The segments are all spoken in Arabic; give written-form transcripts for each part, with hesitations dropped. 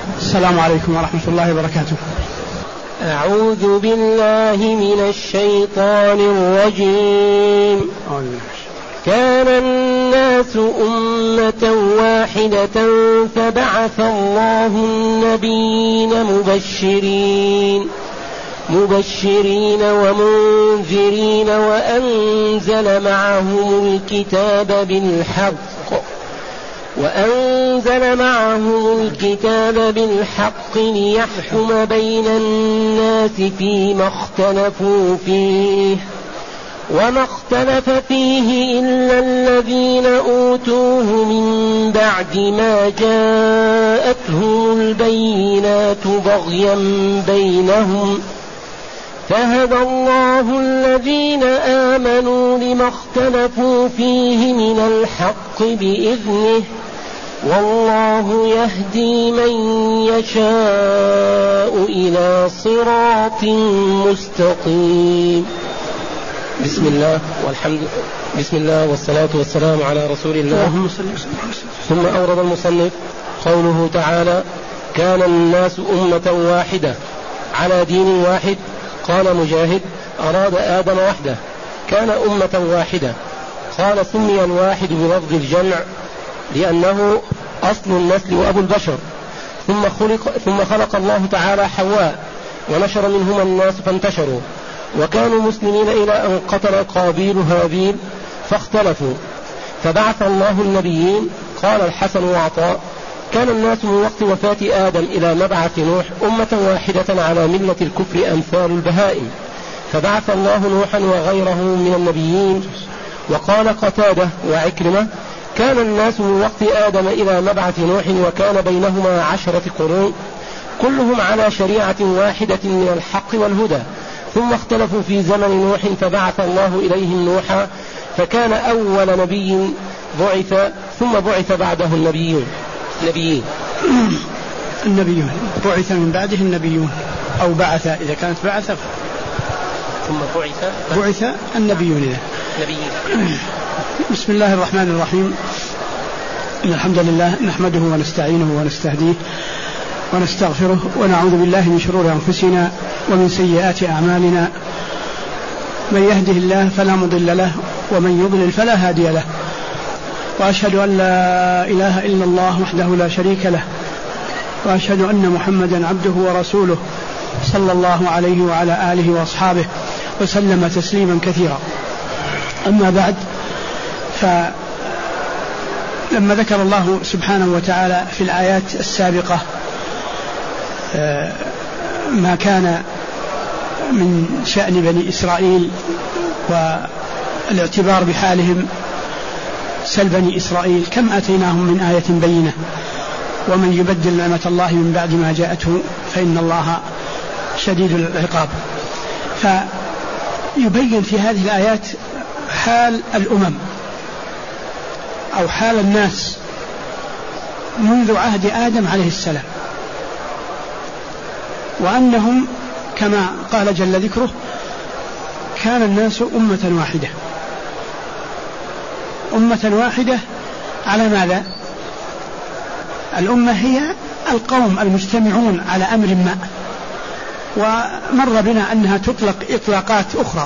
السلام عليكم ورحمة الله وبركاته. أعوذ بالله من الشيطان الرجيم. كان الناس أمة واحدة فبعث الله النبيين مبشرين ومنذرين وأنزل معهم الكتاب بالحق ليحكم بين الناس فيما اختلفوا فيه وما اختلف فيه إلا الذين أوتوه من بعد ما جاءتهم البينات بغيا بينهم فهدى الله الذين آمنوا لما اختلفوا فيه من الحق بإذنه والله يهدي من يشاء إلى صراط مستقيم. بسم الله والصلاة والسلام على رسول الله. ثم أورد المصنف قوله تعالى: كان الناس أمة واحدة على دين واحد. قال مجاهد: أراد آدم وحده، كان أمة واحدة. قال: سمي الواحد بلفظ الجمع لأنه أصل النسل وأبو البشر. ثم خلق الله تعالى حواء ونشر منهما الناس فانتشروا وكانوا مسلمين إلى أن قتل قابيل هابيل فاختلفوا فبعث الله النبيين. قال الحسن وعطاء: كان الناس من وقت وفاة آدم إلى مبعث نوح أمة واحدة على ملة الكفر أمثال البهائم، فبعث الله نوحا وغيره من النبيين. وقال قتادة وعكرمة: كان الناس من وقت آدم إلى مبعث نوح وكان بينهما 10 قرون كلهم على شريعة واحدة من الحق والهدى، ثم اختلفوا في زمن نوح فبعث الله إليهم نوحا فكان أول نبي بعث، ثم بعث بعده النبيون. بعث من بعده النبيون، أو بعث إذا كانت بعث، ثم بعث النبيون. بسم الله الرحمن الرحيم. إن الحمد لله نحمده ونستعينه ونستهديه ونستغفره ونعوذ بالله من شرور أنفسنا ومن سيئات أعمالنا، من يهده الله فلا مضل له ومن يضلل فلا هادي له، وأشهد أن لا إله إلا الله وحده لا شريك له، وأشهد أن محمدا عبده ورسوله صلى الله عليه وعلى آله وأصحابه وسلم تسليما كثيرا. أما بعد، فلما ذكر الله سبحانه وتعالى في الآيات السابقة ما كان من شأن بني إسرائيل والاعتبار بحالهم، سل بني إسرائيل كم آتيناهم من آية بينة ومن يبدل نعمة الله من بعد ما جاءته فإن الله شديد العقاب. فيبين في هذه الآيات حال الأمم أو حال الناس منذ عهد آدم عليه السلام، وأنهم كما قال جل ذكره كان الناس أمة واحدة على ماذا؟ الأمة هي القوم المجتمعون على أمر ما، ومر بنا أنها تطلق إطلاقات أخرى،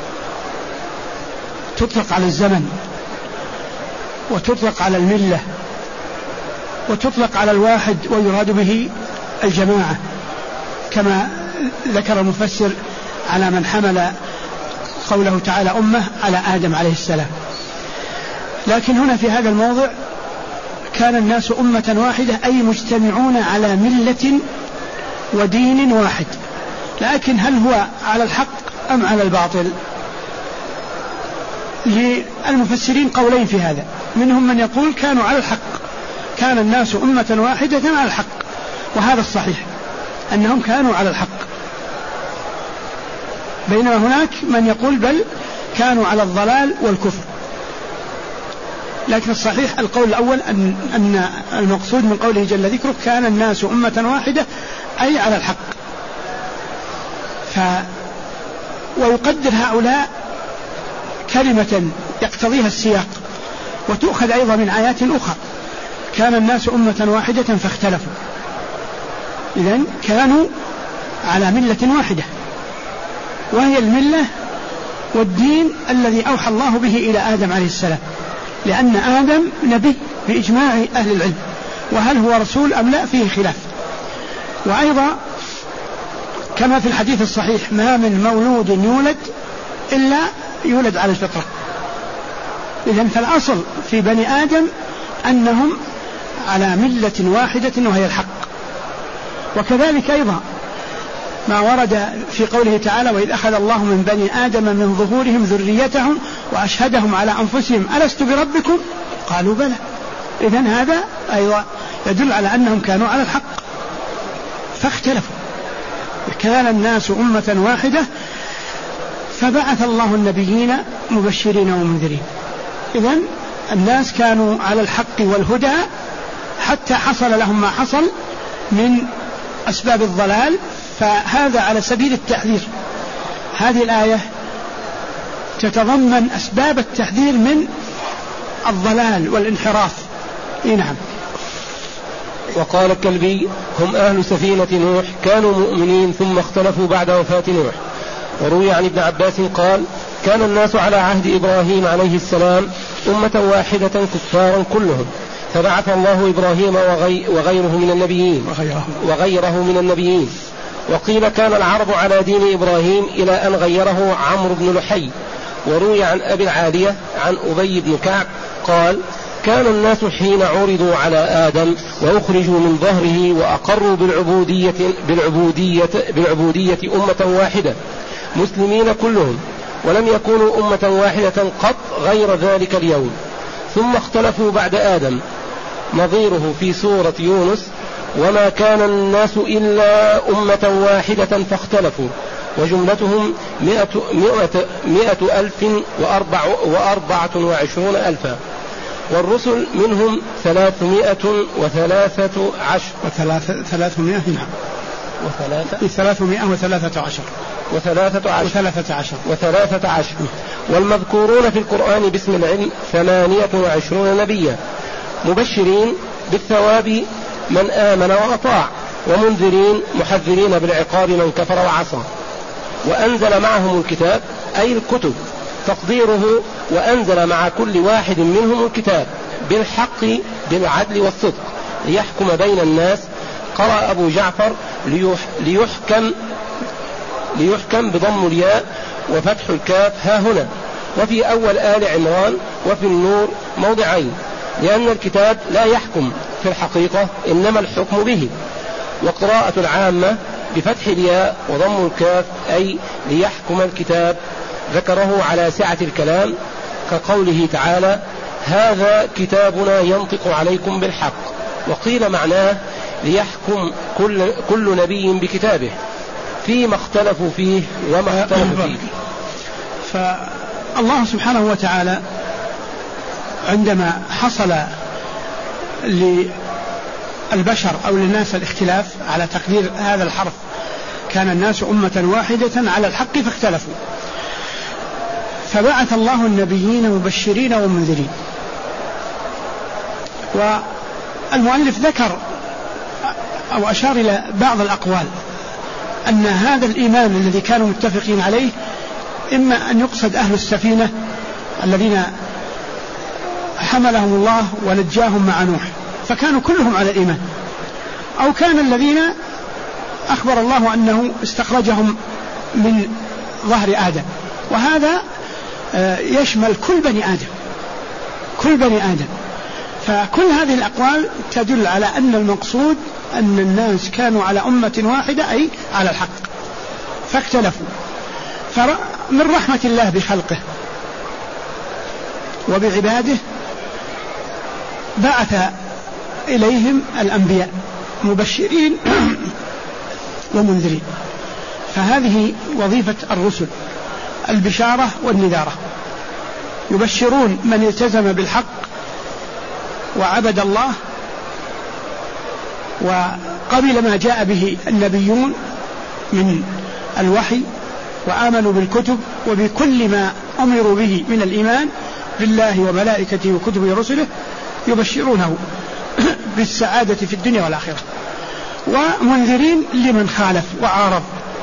تطلق على الزمن، وتطلق على الملة، وتطلق على الواحد ويراد به الجماعة، كما ذكر المفسر على من حمل قوله تعالى أمة على آدم عليه السلام. لكن هنا في هذا الموضع كان الناس أمة واحدة، أي مجتمعون على ملة ودين واحد، لكن هل هو على الحق أم على الباطل؟ للمفسرين قولين في هذا، منهم من يقول كانوا على الحق، كان الناس أمة واحدة على الحق، وهذا الصحيح أنهم كانوا على الحق، بينما هناك من يقول بل كانوا على الضلال والكفر. لكن الصحيح القول الأول أن المقصود من قوله جل ذكره كان الناس أمة واحدة أي على الحق. ويقدر هؤلاء كلمة يقتضيها السياق، وتؤخذ أيضا من آيات أخرى، كان الناس أمة واحدة فاختلفوا، إذن كانوا على ملة واحدة، وهي الملة والدين الذي أوحى الله به إلى آدم عليه السلام، لأن آدم نبي بإجماع أهل العلم، وهل هو رسول أم لا فيه خلاف. وأيضا كما في الحديث الصحيح ما من مولود يولد إلا يولد على الفطرة. إذن فالأصل في بني آدم أنهم على ملة واحدة وهي الحق. وكذلك أيضا ما ورد في قوله تعالى وإذ أخذ الله من بني آدم من ظهورهم ذريتهم وأشهدهم على أنفسهم ألست بربكم قالوا بلى. إذن هذا أيضا يدل على أنهم كانوا على الحق فاختلفوا. كان الناس أمة واحدة فبعث الله النبيين مبشرين ومنذرين. إذن الناس كانوا على الحق والهدى حتى حصل لهم ما حصل من أسباب الضلال، فهذا على سبيل التحذير. هذه الآية تتضمن أسباب التحذير من الضلال والانحراف. نعم. وقال الكلبي هم أهل سفينة نوح كانوا مؤمنين ثم اختلفوا بعد وفاة نوح. وروي عن ابن عباس قال كان الناس على عهد إبراهيم عليه السلام أمة واحدة كفارا كلهم، فبعث الله إبراهيم وغيره من النبيين. وقيل كان العرب على دين إبراهيم إلى أن غيره عمرو بن لحي. وروي عن أبي العالية عن أبي بن كعب قال كان الناس حين عرضوا على آدم وأخرجوا من ظهره وأقروا بالعبودية أمة واحدة مسلمين كلهم، ولم يكونوا أمة واحدة قط غير ذلك اليوم، ثم اختلفوا بعد آدم، نظيره في سورة يونس وما كان الناس إلا أمة واحدة فاختلفوا، وجملتهم 100,024 والرسل منهم 313 والمذكورون في القرآن باسم العلم 28 نبيا مبشرين بالثواب من آمن وأطاع، ومنذرين محذرين بالعقاب من كفر وعصى. وأنزل معهم الكتاب أي الكتب، تقديره وأنزل مع كل واحد منهم الكتاب بالحق بالعدل والصدق ليحكم بين الناس. قرأ أبو جعفر ليحكم بضم الياء وفتح الكاف ها هنا، وفي أول آل عمران وفي النور موضعين، لأن الكتاب لا يحكم في الحقيقة إنما الحكم به. وقراءة العامة بفتح الياء وضم الكاف أي ليحكم الكتاب، ذكره على سعة الكلام كقوله تعالى هذا كتابنا ينطق عليكم بالحق. وقيل معناه ليحكم كل نبي بكتابه فيما اختلفوا فيه وما اختلفوا فيه. فالله سبحانه وتعالى عندما حصل للبشر أو للناس الاختلاف على تقدير هذا الحرف كان الناس أمة واحدة على الحق فاختلفوا، فبعث الله النبيين مبشرين ومنذرين. والمؤلف ذكر أو أشار إلى بعض الأقوال أن هذا الإيمان الذي كانوا متفقين عليه إما أن يقصد أهل السفينة الذين حملهم الله ونجاهم مع نوح فكانوا كلهم على الإيمان، أو كان الذين أخبر الله أنه استخرجهم من ظهر آدم، وهذا يشمل كل بني آدم. فكل هذه الأقوال تدل على أن المقصود أن الناس كانوا على أمة واحدة أي على الحق فاختلفوا. فمن رحمة الله بخلقه وبعباده بعث إليهم الأنبياء مبشرين ومنذرين، فهذه وظيفة الرسل البشارة والنذارة، يبشرون من التزم بالحق وعبد الله وقبل ما جاء به النبيون من الوحي وآمنوا بالكتب وبكل ما أمروا به من الإيمان بالله وملائكته وكتبه ورسله، يبشرونه بالسعادة في الدنيا والآخرة. ومنذرين لمن خالف وعارض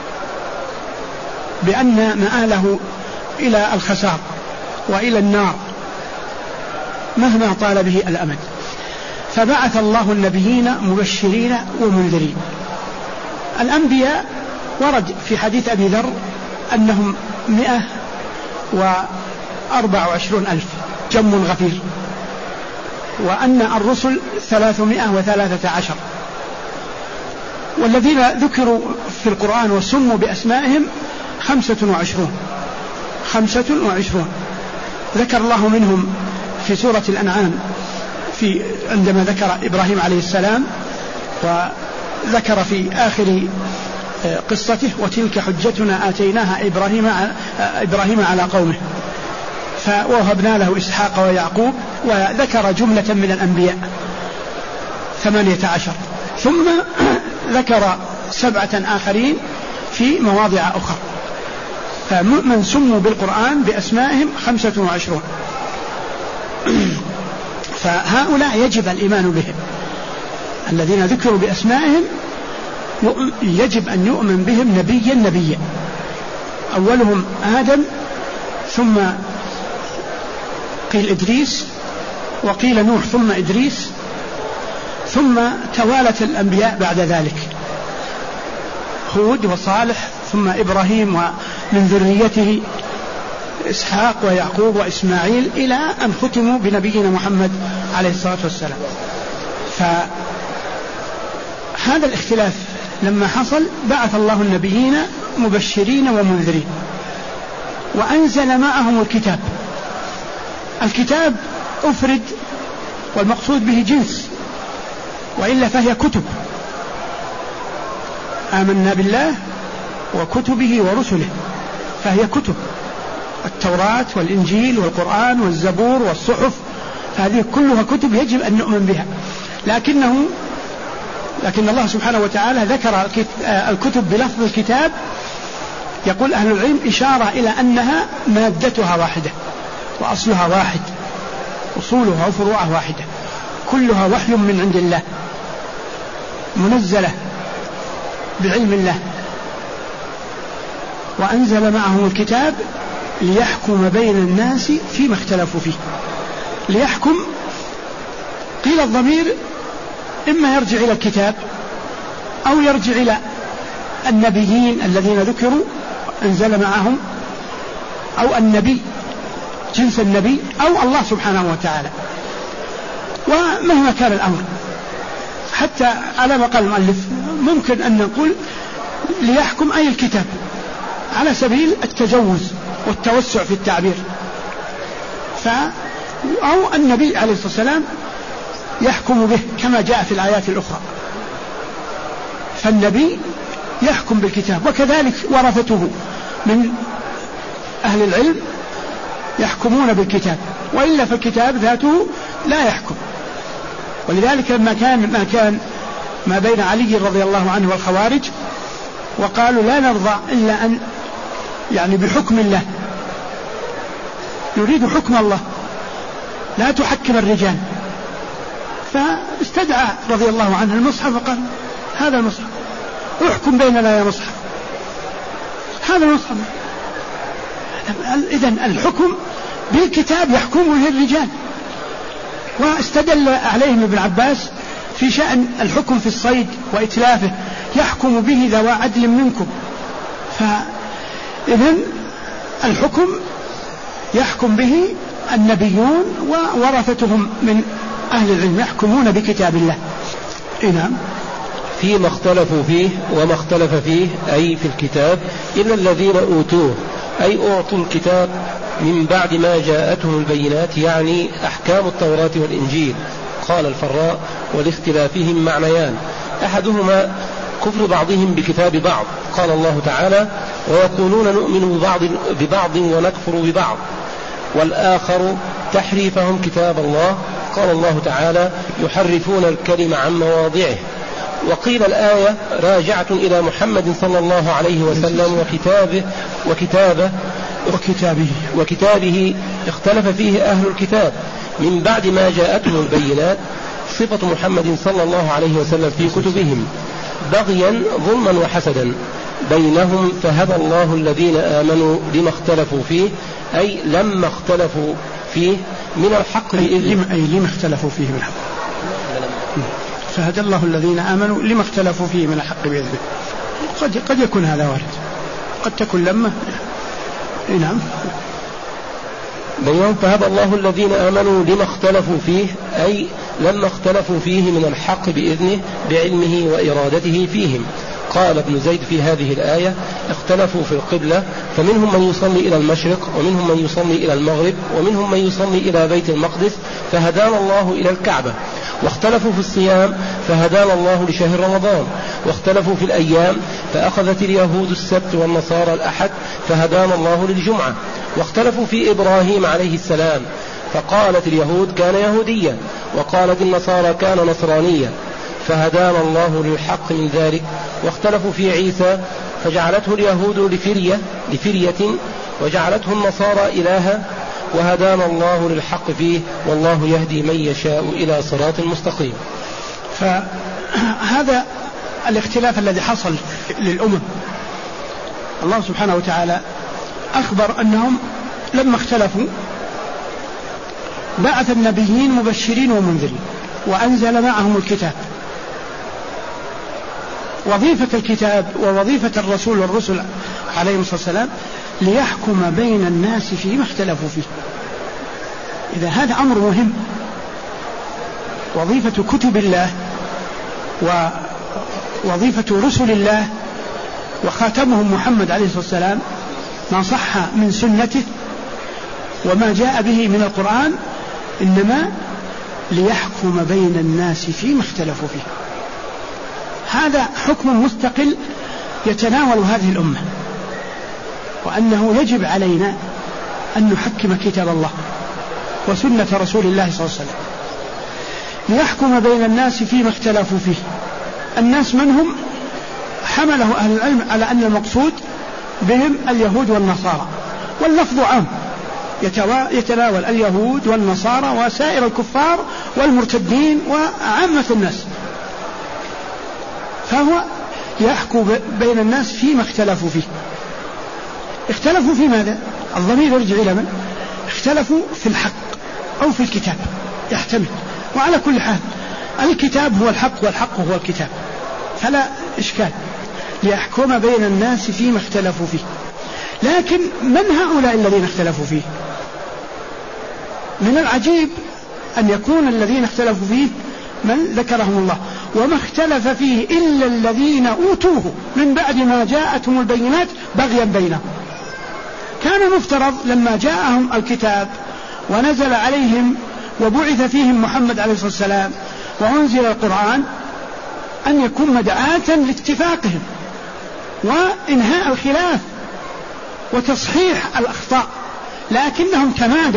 بأن مآله إلى الخسار وإلى النار مهما طال به الأمد. فبعث الله النبيين مبشرين ومنذرين. الأنبياء ورد في حديث أبي ذر أنهم 124,000 جم غفير، وأن الرسل 313، والذين ذكروا في القرآن وسموا بأسمائهم 25 ذكر الله منهم في سورة الأنعام عندما ذكر إبراهيم عليه السلام، وذكر في آخر قصته وتلك حجتنا آتيناها إبراهيم على قومه ووهبنا له إسحاق ويعقوب، وذكر جملة من الأنبياء 18، ثم ذكر 7 آخرين في مواضع أخرى، فمن سموا بالقرآن بأسمائهم 25. فهؤلاء يجب الإيمان بهم، الذين ذكروا بأسمائهم يجب أن يؤمن بهم نبيا. أولهم آدم، ثم قيل إدريس، وقيل نوح ثم إدريس، ثم توالت الأنبياء بعد ذلك، هود وصالح، ثم إبراهيم ومن ذريته إسحاق ويعقوب وإسماعيل، إلى أن ختموا بنبينا محمد عليه الصلاة والسلام. فهذا الاختلاف لما حصل بعث الله النبيين مبشرين ومنذرين، وأنزل معهم الكتاب. الكتاب أفرد والمقصود به جنس، وإلا فهي كتب. آمنا بالله وكتبه ورسله، فهي كتب، التوراة والإنجيل والقرآن والزبور والصحف، هذه كلها كتب يجب أن نؤمن بها. لكن الله سبحانه وتعالى ذكر الكتب بلفظ الكتاب، يقول أهل العلم إشارة إلى أنها مادتها واحدة وأصلها واحد، أصولها وفروعها واحدة، كلها وحي من عند الله منزلة بعلم الله. وأنزل معهم الكتاب ليحكم بين الناس فيما اختلفوا فيه. ليحكم، قيل الضمير إما يرجع إلى الكتاب أو يرجع إلى النبيين الذين ذكروا أنزل معهم، أو النبي جنس النبي، أو الله سبحانه وتعالى. ومهما كان الأمر، حتى على ما قال المؤلف ممكن أن نقول ليحكم أي الكتاب على سبيل التجوز والتوسع في التعبير، أو النبي عليه الصلاة والسلام يحكم به كما جاء في الآيات الأخرى. فالنبي يحكم بالكتاب، وكذلك ورثته من أهل العلم يحكمون بالكتاب، وإلا فالكتاب ذاته لا يحكم. ولذلك لما كان ما بين علي رضي الله عنه والخوارج، وقالوا لا نرضى إلا أن يعني بحكم الله، نريد حكم الله لا تحكم الرجال. فاستدعى رضي الله عنه المصحف وقال هذا المصحف احكم بيننا يا مصحف، هذا المصحف. إذن الحكم بالكتاب يحكم به الرجال. واستدل عليهم ابن عباس في شأن الحكم في الصيد وإتلافه، يحكم به ذوى عدل منكم. فإذن الحكم يحكم به النبيون وورثتهم من أهل العلم يحكمون بكتاب الله. نعم. فيما اختلفوا فيه وما اختلف فيه، أي في الكتاب، إلا الذين أوتوه، أي أعطوا الكتاب من بعد ما جاءتهم البينات، يعني أحكام التوراة والإنجيل. قال الفراء: ولاختلافهم معنيان، أحدهما كفر بعضهم بكتاب بعض، قال الله تعالى: ويقولون نؤمن ببعض ونكفر ببعض، والآخر تحريفهم كتاب الله، قال الله تعالى: يحرفون الكلم عن مواضعه. وقيل الآية راجعة إلى محمد صلى الله عليه وسلم وكتابه اختلف فيه أهل الكتاب من بعد ما جاءتهم البينات، صفة محمد صلى الله عليه وسلم في كتبهم. بغيا ظلما وحسدا بينهم فهدى الله الذين آمنوا لما اختلفوا فيه، أي لما اختلفوا فيه من الحق بإذنه. أي لما اختلفوا فيه من الحق، فهدى الله الذين آمنوا لما اختلفوا فيه من الحق بإذنه. قد يكون هذا وارد، قد تكون لما نعم. بينهم فهدى الله الذين آمنوا لما اختلفوا فيه، أي لما اختلفوا فيه من الحق بإذنه بعلمه وإرادته فيهم. قال ابن زيد في هذه الآية اختلفوا في القبلة، فمنهم من يصلي إلى المشرق ومنهم من يصلي إلى المغرب ومنهم من يصلي إلى بيت المقدس فهدانا الله إلى الكعبة. واختلفوا في الصيام فهدانا الله لشهر رمضان. واختلفوا في الأيام فأخذت اليهود السبت والنصارى الأحد فهدانا الله للجمعة. واختلفوا في إبراهيم عليه السلام، فقالت اليهود كان يهوديا وقالت النصارى كان نصرانيا فهدانا الله للحق من ذلك. واختلفوا في عيسى فجعلته اليهود لفرية وجعلته النصارى إلها وهدانا الله للحق فيه والله يهدي من يشاء إلى صراط مستقيم. فهذا الاختلاف الذي حصل للأمم، الله سبحانه وتعالى أخبر أنهم لما اختلفوا بعث النبيين مبشرين ومنذرين وأنزل معهم الكتاب. وظيفة الكتاب ووظيفة الرسول والرسل عليهم الصلاة والسلام ليحكم بين الناس فيما اختلفوا فيه. إذا هذا أمر مهم. وظيفة كتب الله ووظيفة رسل الله وخاتمهم محمد عليه الصلاة والسلام ما صح من سنته وما جاء به من القرآن إنما ليحكم بين الناس فيما اختلفوا فيه. هذا حكم مستقل يتناول هذه الأمة، وأنه يجب علينا أن نحكم كتاب الله وسنة رسول الله صلى الله عليه وسلم ليحكم بين الناس فيما اختلفوا فيه. الناس من هم؟ حمله أهل العلم على أن المقصود بهم اليهود والنصارى، واللفظ عام يتناول اليهود والنصارى وسائر الكفار والمرتدين وعامة الناس. فهو يحكم بين الناس فيما اختلفوا فيه. اختلفوا في ماذا؟ الضمير يرجع إلى من؟ اختلفوا في الحق أو في الكتاب، يحتمل. وعلى كل حال الكتاب هو الحق والحق هو الكتاب، فلا إشكال. ليحكم بين الناس فيما اختلفوا فيه. لكن من هؤلاء الذين اختلفوا فيه؟ من العجيب أن يكون الذين اختلفوا فيه من ذكرهم الله: وما اختلف فيه إلا الذين أوتوه من بعد ما جاءتهم البينات بغيا بينهم. كان مفترض لما جاءهم الكتاب ونزل عليهم وبعث فيهم محمد عليه الصلاة والسلام وأنزل القرآن أن يكون مدعاة لاتفاقهم وإنهاء الخلاف وتصحيح الأخطاء، لكنهم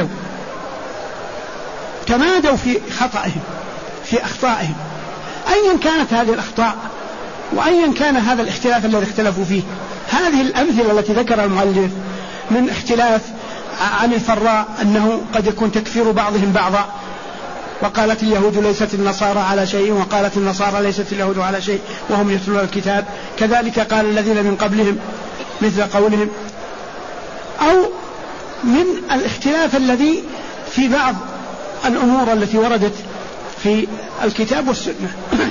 تمادوا في خطئهم في أخطائهم، أيا كانت هذه الأخطاء وأيا كان هذا الاختلاف الذي اختلفوا فيه. هذه الأمثلة التي ذكر المؤلف من اختلاف عن الفراء أنه قد يكون تكفير بعضهم بعضا، وقالت اليهود ليست النصارى على شيء وقالت النصارى ليست اليهود على شيء وهم يتلون الكتاب، كذلك قال الذين من قبلهم مثل قولهم، أو من الاختلاف الذي في بعض الأمور التي وردت في الكتاب والسنة.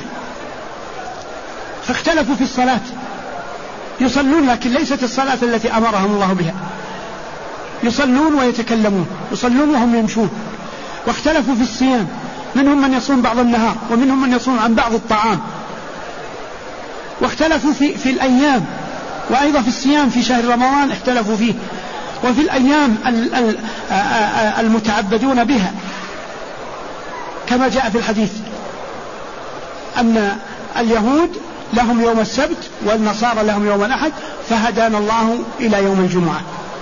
فاختلفوا في الصلاة، يصلون لكن ليست الصلاة التي أمرهم الله بها، يصلون ويتكلمون، يصلون وهم يمشون. واختلفوا في الصيام، منهم من يصوم بعض النهار ومنهم من يصوم عن بعض الطعام. واختلفوا في الأيام، وأيضا في الصيام في شهر رمضان اختلفوا فيه، وفي الأيام المتعبدون بها كما جاء في الحديث أن اليهود لهم يوم السبت والنصارى لهم يوم الأحد فهدانا الله إلى يوم الجمعة.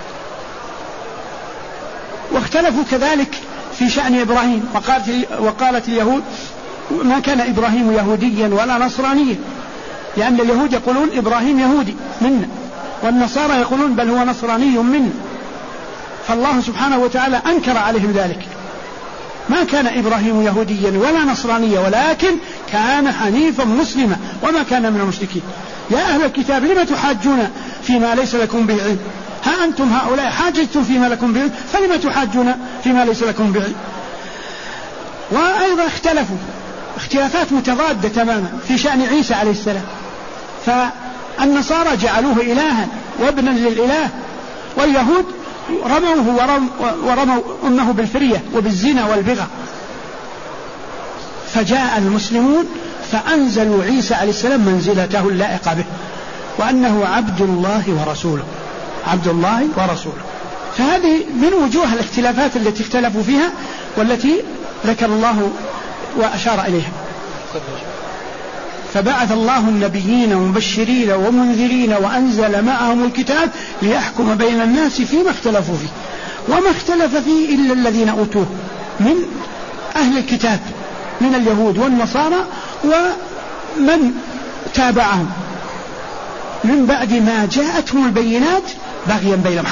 واختلفوا كذلك في شأن إبراهيم، وقالت اليهود ما كان إبراهيم يهوديا ولا نصرانيا، لأن اليهود يقولون إبراهيم يهودي منا، والنصارى يقولون بل هو نصراني منا. فالله سبحانه وتعالى أنكر عليهم ذلك، ما كان إبراهيم يهوديا ولا نصرانيا ولكن كان حنيفا مسلما وما كان من المشركين. يا أهل الكتاب لم تحاجون فيما ليس لكم به علم، ها أنتم هؤلاء حاججتم فيما لكم به علم فلم تحاجون فيما ليس لكم به علم. وأيضا اختلفوا اختلافات متضادة تماما في شأن عيسى عليه السلام، فالنصارى جعلوه إلها وابنا للإله، واليهود رموه ورموا أمه بالفرية وبالزنا والبغى. فجاء المسلمون فأنزلوا عيسى عليه السلام منزلته اللائقة به، وأنه عبد الله ورسوله، عبد الله ورسوله. فهذه من وجوه الاختلافات التي اختلفوا فيها والتي ذكر الله وأشار إليها. فبعث الله النبيين مبشرين ومنذرين وأنزل معهم الكتاب ليحكم بين الناس فيما اختلفوا فيه، وما اختلف فيه إلا الذين أوتوه من أهل الكتاب من اليهود والنصارى ومن تابعهم من بعد ما جاءتهم البينات بغيا بينهم،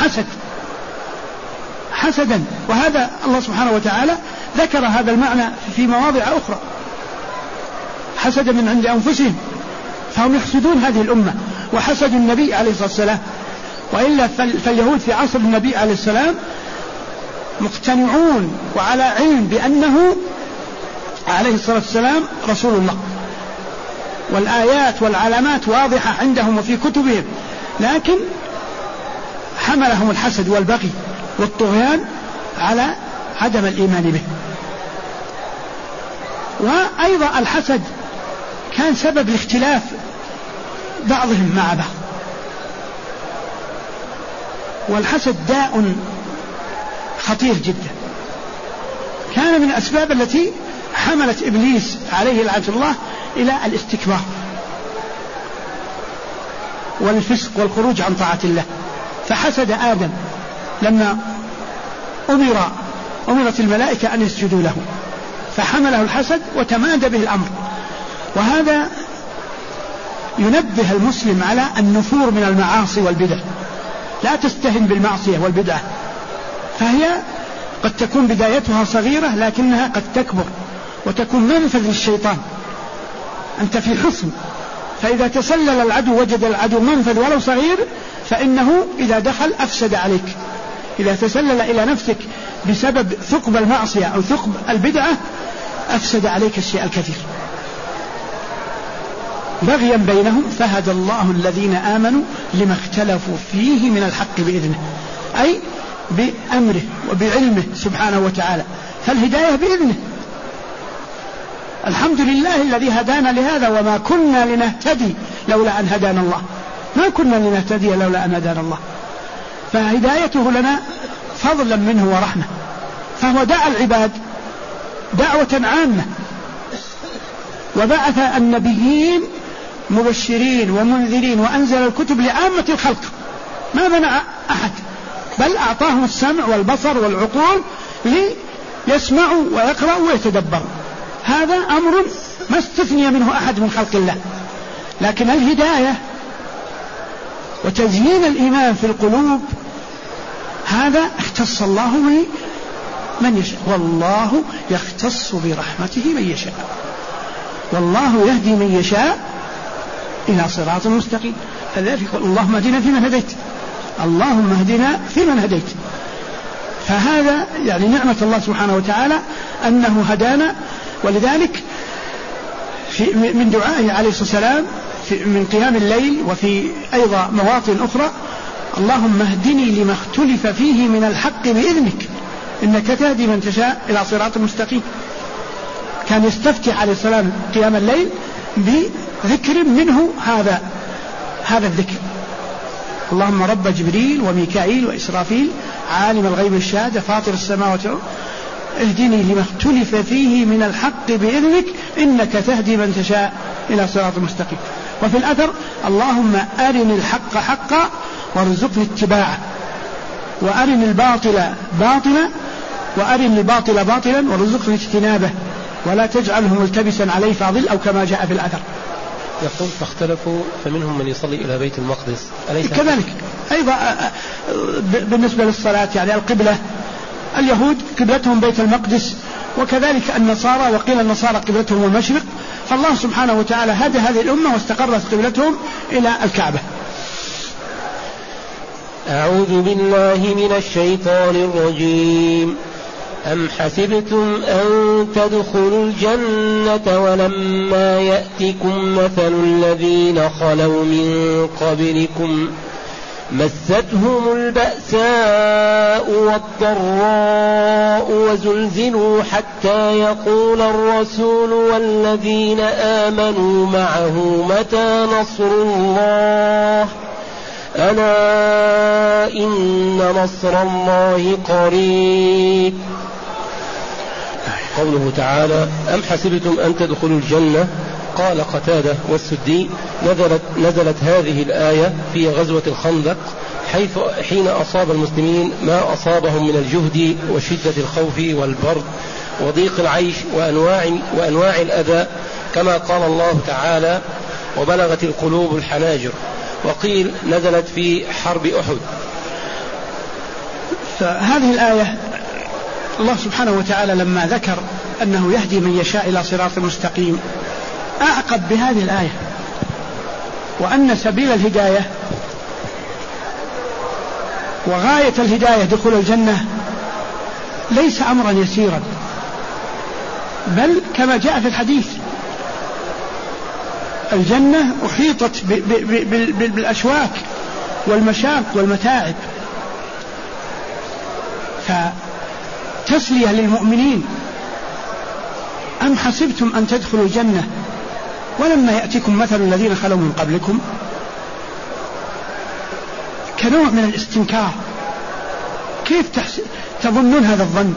حسدا. وهذا الله سبحانه وتعالى ذكر هذا المعنى في مواضع أخرى، حسدا من عند أنفسهم، فهم يحسدون هذه الأمة وحسدوا النبي عليه الصلاة والسلام. وإلا فاليهود في عصر النبي عليه السلام مقتنعون وعلى علم بأنه عليه الصلاة والسلام رسول الله، والآيات والعلامات واضحة عندهم وفي كتبهم، لكن حملهم الحسد والبغي والطغيان على عدم الإيمان به. وأيضا الحسد كان سبب لاختلاف بعضهم مع بعض، والحسد داء خطير جدا، كان من الأسباب التي حملت إبليس عليه لعنة الله إلى الاستكبار والفسق والخروج عن طاعة الله. فحسد آدم لما أمرت الملائكة أن يسجدوا له، فحمله الحسد وتمادى به الأمر. وهذا ينبه المسلم على النفور من المعاصي والبدع، لا تستهن بالمعصية والبدعة، فهي قد تكون بدايتها صغيرة لكنها قد تكبر وتكون منفذ للشيطان. أنت في حصن، فإذا تسلل العدو وجد العدو منفذ ولو صغير فإنه إذا دخل أفسد عليك. إذا تسلل إلى نفسك بسبب ثقب المعصية أو ثقب البدعة أفسد عليك الشيء الكثير. بغيا بينهم فهدى الله الذين آمنوا لما اختلفوا فيه من الحق بإذنه، أي بأمره وبعلمه سبحانه وتعالى، فالهداية بإذنه. الحمد لله الذي هدانا لهذا وما كنا لنهتدي لولا أن هدانا الله، ما كنا لنهتدي لولا أن هدانا الله، فهدايته لنا فضلا منه ورحمة. فهو دعا العباد دعوة عامة، وبعث النبيين مبشرين ومنذرين وأنزل الكتب لعامة الخلق، ما منع أحد، بل أعطاهم السمع والبصر والعقول ليسمعوا ويقرأوا ويتدبروا. هذا أمر ما استثني منه أحد من خلق الله. لكن الهداية وتزيين الإيمان في القلوب هذا اختص الله من يشاء، والله يختص برحمته من يشاء، والله يهدي من يشاء إلى صراط مستقيم. فذلك اللهم اهدنا فيمن هديت، اللهم اهدنا فيمن هديت. فهذا يعني نعمة الله سبحانه وتعالى أنه هدانا. ولذلك من دعائه عليه الصلاة والسلام من قيام الليل وفي أيضا مواطن أخرى: اللهم اهدني لما اختلف فيه من الحق بإذنك إنك تهدي من تشاء إلى صراط مستقيم. كان يستفتح عليه السلام قيام الليل بذكر منه هذا الذكر: اللهم رب جبريل وميكائيل وإسرافيل عالم الغيب الشهادة فاطر السماوات والأرض اهدني لما اختلف فيه من الحق بإذنك إنك تهدي من تشاء إلى صراط مستقيم. وفي الأثر: اللهم أرني الحق حقا وارزقني اتباعه، وأرني الباطل باطلا وأرني الباطل باطلا وارزقني اجتنابه، ولا تجعله ملتبسا عليه فأضل، أو كما جاء في الأثر. يقول: فاختلفوا فمنهم من يصلي إلى بيت المقدس، أليس كذلك أيضا بالنسبة للصلاة؟ يعني القبلة، اليهود قبلتهم بيت المقدس وكذلك النصارى، وقيل النصارى قبلتهم المشرق، فالله سبحانه وتعالى هدى هذه الأمة واستقرت قبلتهم إلى الكعبة. أعوذ بالله من الشيطان الرجيم. أم حسبتم أن تدخلوا الجنة ولما يأتكم مثل الذين خلوا من قبلكم مستهم البأساء والضراء وزلزلوا حتى يقول الرسول والذين آمنوا معه متى نصر الله ألا إن نصر الله قريب. قوله تعالى أم حسبتم أن تدخلوا الجنة، قال قتادة والسدي نزلت هذه الآية في غزوة الخندق حين أصاب المسلمين ما أصابهم من الجهد وشدة الخوف والبرد وضيق العيش وأنواع الأذى، كما قال الله تعالى وبلغت القلوب الحناجر. وقيل نزلت في حرب أحد. فهذه الآية الله سبحانه وتعالى لما ذكر أنه يهدي من يشاء إلى صراط مستقيم أعقب بهذه الآية، وأن سبيل الهداية وغاية الهداية دخول الجنة ليس أمرا يسيرا، بل كما جاء في الحديث الجنة أحيطت بالأشواك والمشاق والمتاعب، فتسلية للمؤمنين. أم حسبتم أن تدخلوا الجنة ولما يأتكم مثل الذين خلوا من قبلكم، كنوع من الاستنكار. كيف تظنون هذا الظن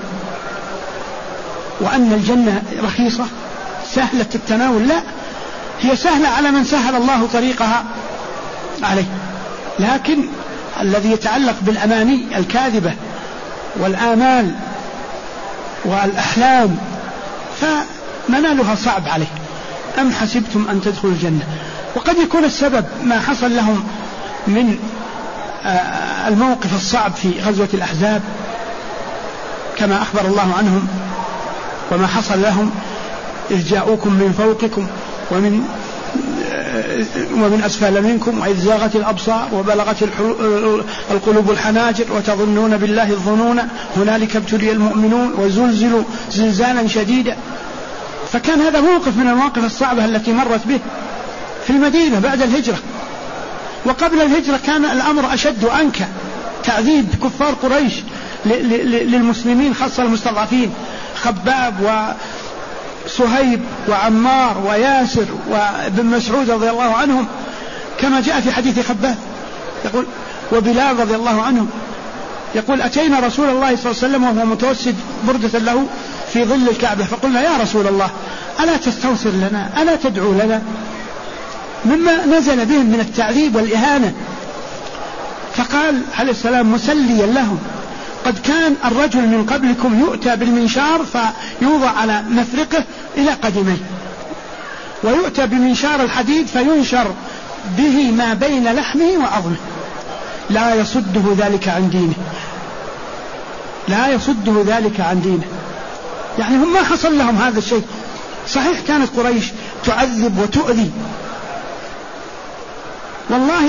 وأن الجنة رخيصة سهلة التناول؟ لا، هي سهلة على من سهل الله طريقها عليه، لكن الذي يتعلق بالأماني الكاذبة والآمال والأحلام فمنالها صعب عليه. أم حسبتم أن تدخلوا الجنة، وقد يكون السبب ما حصل لهم من الموقف الصعب في غزوة الأحزاب كما أخبر الله عنهم، وما حصل لهم إذ جاءوكم من فوقكم ومن أسفل منكم وإذ زاغت الأبصار وبلغت القلوب الحناجر وتظنون بالله الظنون هنالك ابتلي المؤمنون وزلزلوا زلزالا شديدا. فكان هذا موقف من المواقف الصعبة التي مرت به في المدينة بعد الهجرة. وقبل الهجرة كان الأمر أشد وأنكى، تعذيب كفار قريش للمسلمين خاصة المستضعفين، خباب وصهيب وعمار وياسر وابن مسعود رضي الله عنهم، كما جاء في حديث خباب يقول وبلال رضي الله عنهم يقول أتينا رسول الله صلى الله عليه وسلم وهو متوسد بردة له في ظل الكعبة فقلنا يا رسول الله ألا تستنصر لنا ألا تدعو لنا، مما نزل بهم من التعذيب والإهانة. فقال عليه السلام مسليا لهم قد كان الرجل من قبلكم يؤتى بالمنشار فيوضع على مفرقه إلى قدميه، ويؤتى بمنشار الحديد فينشر به ما بين لحمه وعظمه، لا يصده ذلك عن دينه، لا يصده ذلك عن دينه. يعني هم ما حصل لهم هذا الشيء. صحيح كانت قريش تعذب وتؤذي، والله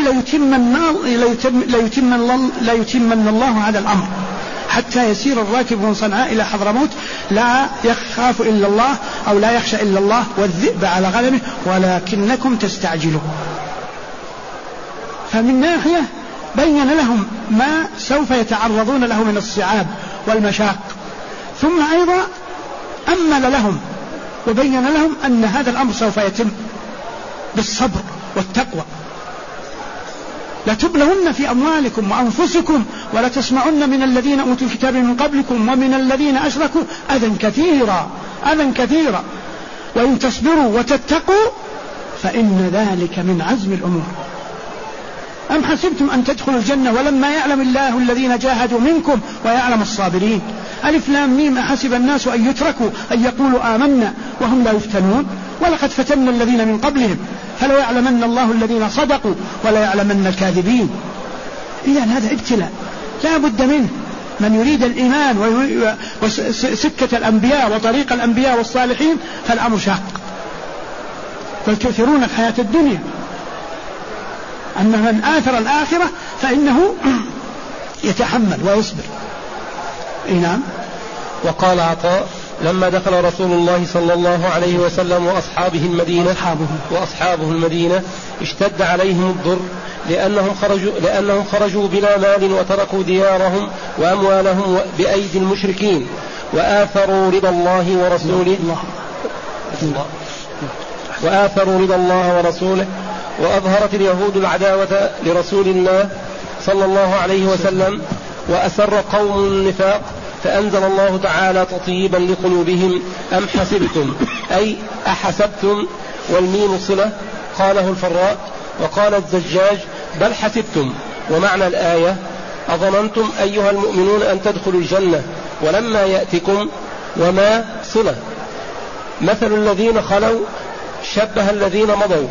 لا يتمن الله هذا الأمر حتى يسير الراكب من صنعاء إلى حضرموت لا يخاف إلا الله أو لا يخشى إلا الله والذئب على غنمه ولكنكم تستعجلون. فمن ناحية بين لهم ما سوف يتعرضون له من الصعاب والمشاق، ثم أيضا أمل لهم وبين لهم أن هذا الأمر سوف يتم بالصبر والتقوى. لتبلون في أموالكم وأنفسكم ولتسمعن من الذين أوتوا الكتاب من قبلكم ومن الذين أشركوا أذى كثيرا وإن تصبروا وتتقوا فإن ذلك من عزم الأمور. أم حسبتم أن تدخلوا الجنة ولما يعلم الله الذين جاهدوا منكم ويعلم الصابرين. ألف لام ميم أحسب الناس أن يتركوا أن يقولوا آمنا وهم لا يفتنون ولقد فتنا الذين من قبلهم فلو يعلمن الله الذين صدقوا ولا يعلمن الكاذبين. إذن هذا ابتلاء لا بد منه. من يريد الإيمان وسكة الأنبياء وطريق الأنبياء والصالحين فالأمر شاق، بل تؤثرون الحياة الدنيا. أما من آثر الآخرة فإنه يتحمل ويصبر. نعم. وقال عطاء: لما دخل رسول الله صلى الله عليه وسلم وأصحابه المدينة اشتد عليهم الضر لأنهم خرجوا بلا مال وتركوا ديارهم وأموالهم بأيدي المشركين وآثروا رضا الله ورسوله وأظهرت اليهود العداوة لرسول الله صلى الله عليه وسلم وأسر قوم النفاق، فأنزل الله تعالى تطيبا لقلوبهم: أم حسبتم، أي أحسبتم، والميم صلة. قاله الفراء. وقال الزجاج: بل حسبتم. ومعنى الآية: أظننتم أيها المؤمنون أن تدخلوا الجنة ولما يأتكم، وما صلة. مثل الذين خلوا شبه الذين مضوا.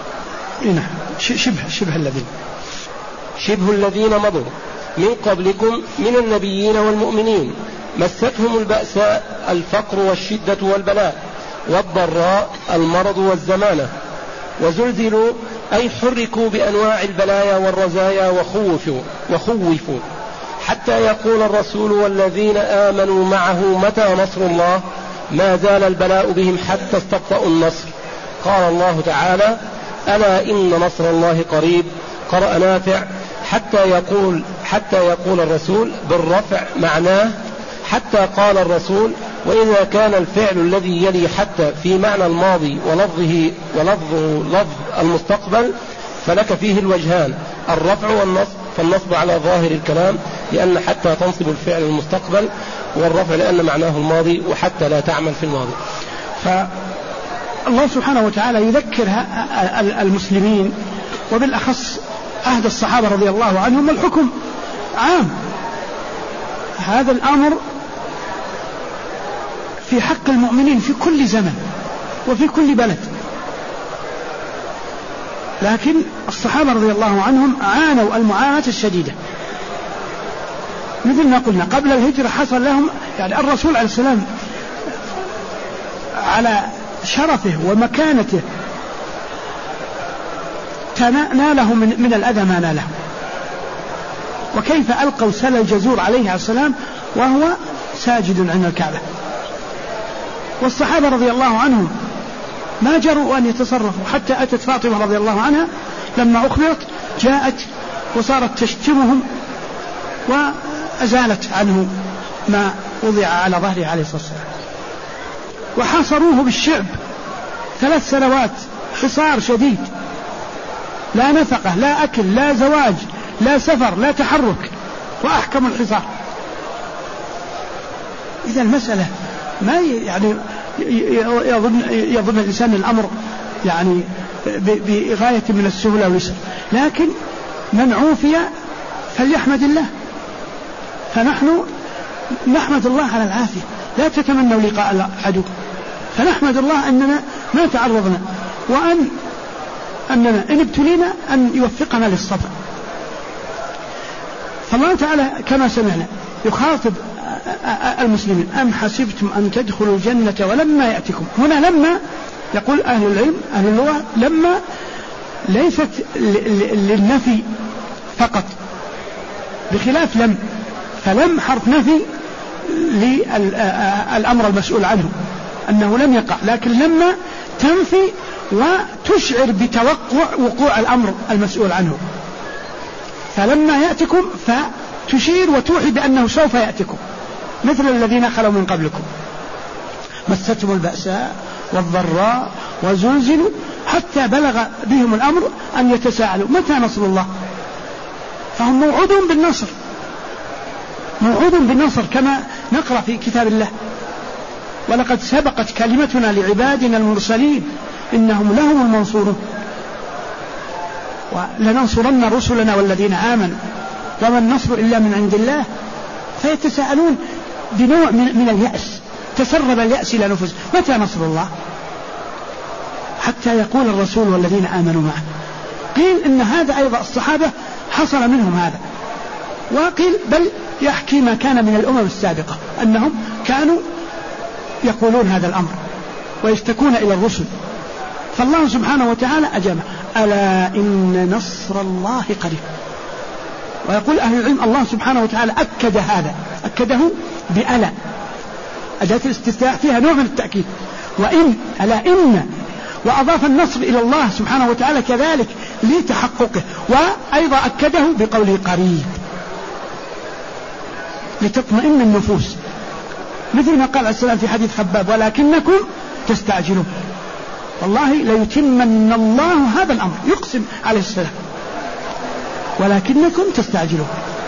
شبه الذين مضوا من قبلكم من النبيين والمؤمنين، مستهم البأساء الفقر والشدة والبلاء والضراء المرض والزمانة، وزلزلوا أي حركوا بأنواع البلايا والرزايا وخوفوا حتى يقول الرسول والذين آمنوا معه: متى نصر الله؟ ما زال البلاء بهم حتى استبطأوا النصر. قال الله تعالى: ألا إن نصر الله قريب. قرأ نافع: حتى يقول الرسول، بالرفع معناه حتى قال الرسول. وإذا كان الفعل الذي يلي حتى في معنى الماضي ولفظه لفظ المستقبل فلك فيه الوجهان: الرفع والنصب. فالنصب على ظاهر الكلام لأن حتى تنصب الفعل المستقبل، والرفع لأن معناه الماضي وحتى لا تعمل في الماضي. فالله سبحانه وتعالى يذكر المسلمين وبالأخص عهد الصحابة رضي الله عنهم الحكم عام. هذا الأمر في حق المؤمنين في كل زمن وفي كل بلد، لكن الصحابة رضي الله عنهم عانوا المعاناة الشديدة. مثل ما قلنا قبل الهجرة حصل لهم يعني الرسول عليه السلام على شرفه ومكانته ناله من الأذى ما ناله. وكيف ألقوا سل الجزور عليه السلام وهو ساجد عند الكعبة. والصحابة رضي الله عنهم ما جرؤوا أن يتصرفوا، حتى أتت فاطمة رضي الله عنها لما أخبرت جاءت وصارت تشتمهم وأزالت عنه ما وضع على ظهره عليه الصلاة والسلام. وحاصروه بالشعب 3 سنوات حصار شديد، لا نفقة لا أكل لا زواج لا سفر لا تحرك، وأحكم الحصار. إذا المسألة ما يعني يظن الإنسان الأمر يعني بغاية من السهولة واليسر، لكن من عوفي فليحمد الله. فنحن نحمد الله على العافية، لا تتمنوا لقاء العدو، فنحمد الله أننا ما تعرضنا، أننا إن ابتلينا أن يوفقنا للصبر. فالله تعالى كما سمعنا يخاطب المسلمين: أم حسبتم أن تدخلوا الجنة ولما يأتكم. هنا لما يقول أهل العلم أهل اللغة لما ليست للنفي فقط بخلاف لم، فلم حرف نفي للأمر المسؤول عنه أنه لم يقع، لكن لما تنفي وتشعر بتوقع وقوع الأمر المسؤول عنه. فلما يأتكم فتشير وتوحي بأنه سوف يأتكم، مثل الذين خلوا من قبلكم مستهم البأساء والضراء وزلزلوا حتى بلغ بهم الأمر أن يتساءلوا متى نصر الله. فهم موعود بالنصر كما نقرأ في كتاب الله: ولقد سبقت كلمتنا لعبادنا المرسلين إنهم لهم المنصورون ولننصرن رسلنا والذين آمنوا وما النصر إلا من عند الله. فيتساءلون بنوع من اليأس، تسرب اليأس إلى نفوسهم: متى نصر الله؟ حتى يقول الرسول والذين آمنوا معه. قيل إن هذا أيضا الصحابة حصل منهم هذا، وقيل بل يحكي ما كان من الأمم السابقة أنهم كانوا يقولون هذا الأمر ويشتكون إلى الرسل، فالله سبحانه وتعالى أجابه: ألا إن نصر الله قريب. ويقول أهل العلم الله سبحانه وتعالى أكد هذا، أكده بألا، أداة الاستثناء فيها نوع من التأكيد، وإن، ألا إن، وأضاف النصر إلى الله سبحانه وتعالى كذلك لتحققه، وأيضا أكده بقوله قريب لتطمئن النفوس، مثل ما قال عليه السلام في حديث خباب: ولكنكم تستعجلون. والله ليتمن الله هذا الأمر، يقسم عليه السلام: ولكنكم تستعجلون.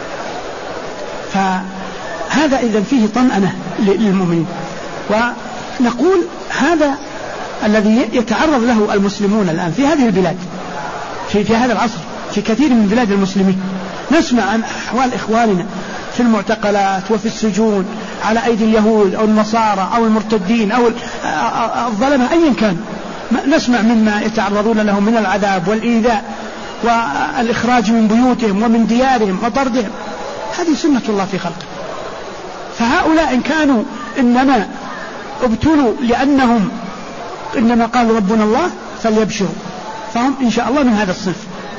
فهذا إذن فيه طمأنة للمؤمنين. ونقول هذا الذي يتعرض له المسلمون الآن في هذه البلاد، في هذا العصر، في كثير من بلاد المسلمين، نسمع عن أحوال إخواننا في المعتقلات وفي السجون على أيدي اليهود أو النصارى أو المرتدين أو الظلمة أيا كان، نسمع مما يتعرضون له من العذاب والإيذاء والإخراج من بيوتهم ومن ديارهم وطردهم. هذه سنة الله في خلقه. فهؤلاء إن كانوا إنما ابتلوا لأنهم إنما قالوا ربنا الله فليبشروا، فهم إن شاء الله من هذا الصنف.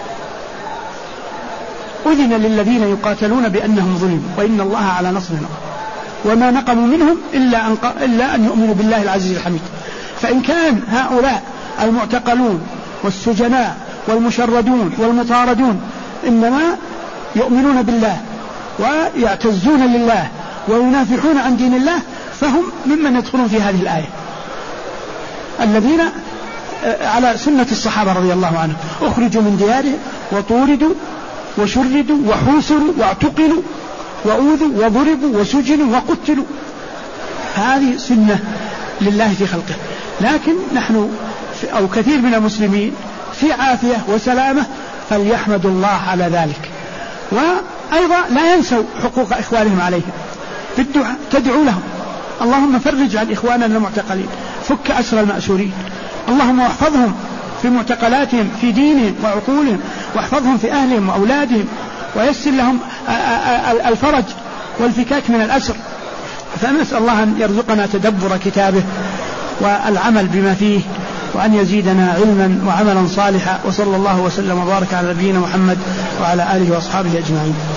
أذن للذين يقاتلون بأنهم ظلموا وإن الله على نصرهم، وما نقموا منهم إلا أن يؤمنوا بالله العزيز الحميد. فإن كان هؤلاء المعتقلون والسجناء والمشردون والمطاردون إنما يؤمنون بالله ويعتزون لله وينافحون عن دين الله، فهم ممن يدخلون في هذه الآية، الذين على سنة الصحابة رضي الله عنهم أخرجوا من ديارهم وطوردوا وشردوا وحوصروا واعتقلوا وأوذوا وضربوا وسجنوا وقتلوا. هذه سنة لله في خلقه. لكن نحن أو كثير من المسلمين في عافية وسلامة، فليحمدوا الله على ذلك. وأيضا لا ينسوا حقوق إخوانهم عليهم بالدعاء، تدعو لهم: اللهم فرج عن إخواننا المعتقلين، فك أسر المأسورين، اللهم واحفظهم في معتقلاتهم في دينهم وعقولهم، واحفظهم في أهلهم وأولادهم، ويسر لهم الفرج والفكاك من الأسر. فنسأل الله أن يرزقنا تدبر كتابه والعمل بما فيه، وأن يزيدنا علما وعملا صالحا. وصلى الله وسلم وبارك على نبينا محمد وعلى آله وأصحابه أجمعين.